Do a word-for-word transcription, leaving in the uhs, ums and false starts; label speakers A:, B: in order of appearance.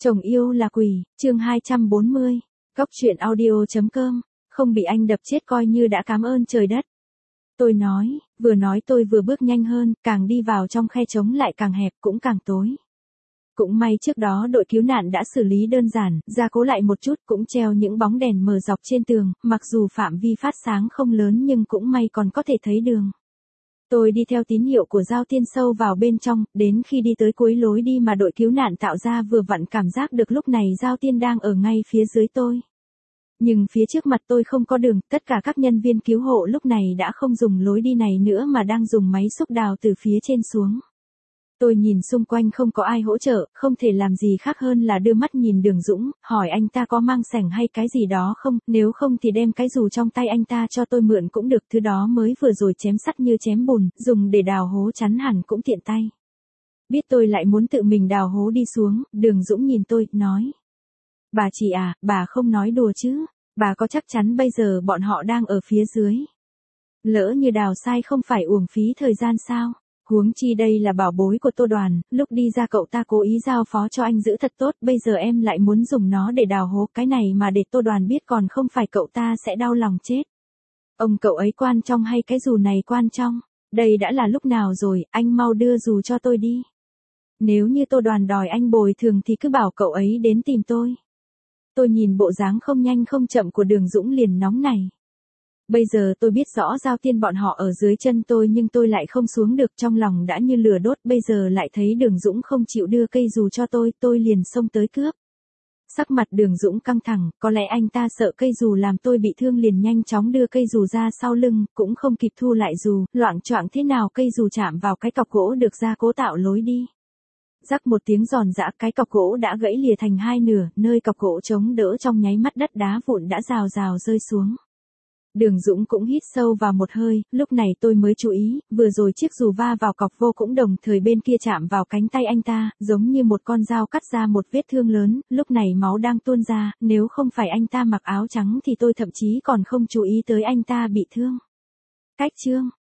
A: Chồng yêu là quỷ, chương hai trăm bốn mươi. Góc truyện audio.com, không bị anh đập chết coi như đã cảm ơn trời đất. Tôi nói, vừa nói tôi vừa bước nhanh hơn, càng đi vào trong khe trống lại càng hẹp cũng càng tối. Cũng may trước đó đội cứu nạn đã xử lý đơn giản, gia cố lại một chút cũng treo những bóng đèn mờ dọc trên tường, mặc dù phạm vi phát sáng không lớn nhưng cũng may còn có thể thấy đường. Tôi đi theo tín hiệu của Giao Tiên sâu vào bên trong, đến khi đi tới cuối lối đi mà đội cứu nạn tạo ra vừa vặn cảm giác được lúc này Giao Tiên đang ở ngay phía dưới tôi. Nhưng phía trước mặt tôi không có đường, tất cả các nhân viên cứu hộ lúc này đã không dùng lối đi này nữa mà đang dùng máy xúc đào từ phía trên xuống. Tôi nhìn xung quanh không có ai hỗ trợ, không thể làm gì khác hơn là đưa mắt nhìn Đường Dũng, hỏi anh ta có mang sẻng hay cái gì đó không, nếu không thì đem cái dù trong tay anh ta cho tôi mượn cũng được, thứ đó mới vừa rồi chém sắt như chém bùn, dùng để đào hố chắn hẳn cũng tiện tay. Biết tôi lại muốn tự mình đào hố đi xuống, Đường Dũng nhìn tôi, nói. Bà chị à, bà không nói đùa chứ, bà có chắc chắn bây giờ bọn họ đang ở phía dưới? Lỡ như đào sai không phải uổng phí thời gian sao? Huống chi đây là bảo bối của Tô Đoàn, lúc đi ra cậu ta cố ý giao phó cho anh giữ thật tốt, bây giờ em lại muốn dùng nó để đào hố, cái này mà để Tô Đoàn biết còn không phải cậu ta sẽ đau lòng chết. Ông cậu ấy quan trọng hay cái dù này quan trọng? Đây đã là lúc nào rồi, anh mau đưa dù cho tôi đi. Nếu như Tô Đoàn đòi anh bồi thường thì cứ bảo cậu ấy đến tìm tôi. Tôi nhìn bộ dáng không nhanh không chậm của Đường Dũng liền nóng này. Bây giờ tôi biết rõ Giao Tiên bọn họ ở dưới chân tôi nhưng tôi lại không xuống được, trong lòng đã như lửa đốt, bây giờ lại thấy Đường Dũng không chịu đưa cây dù cho tôi, tôi liền xông tới cướp. Sắc mặt Đường Dũng căng thẳng, có lẽ anh ta sợ cây dù làm tôi bị thương liền nhanh chóng đưa cây dù ra sau lưng, cũng không kịp thu lại dù, loạng choạng thế nào cây dù chạm vào cái cọc gỗ được gia cố tạo lối đi. Rắc một tiếng giòn giã, cái cọc gỗ đã gãy lìa thành hai nửa, nơi cọc gỗ chống đỡ trong nháy mắt đất đá vụn đã rào rào rơi xuống. Đường Dũng cũng hít sâu vào một hơi, lúc này tôi mới chú ý, vừa rồi chiếc dù va vào cọc vô cũng đồng thời bên kia chạm vào cánh tay anh ta, giống như một con dao cắt ra một vết thương lớn, lúc này máu đang tuôn ra, nếu không phải anh ta mặc áo trắng thì tôi thậm chí còn không chú ý tới anh ta bị thương. Cách chương,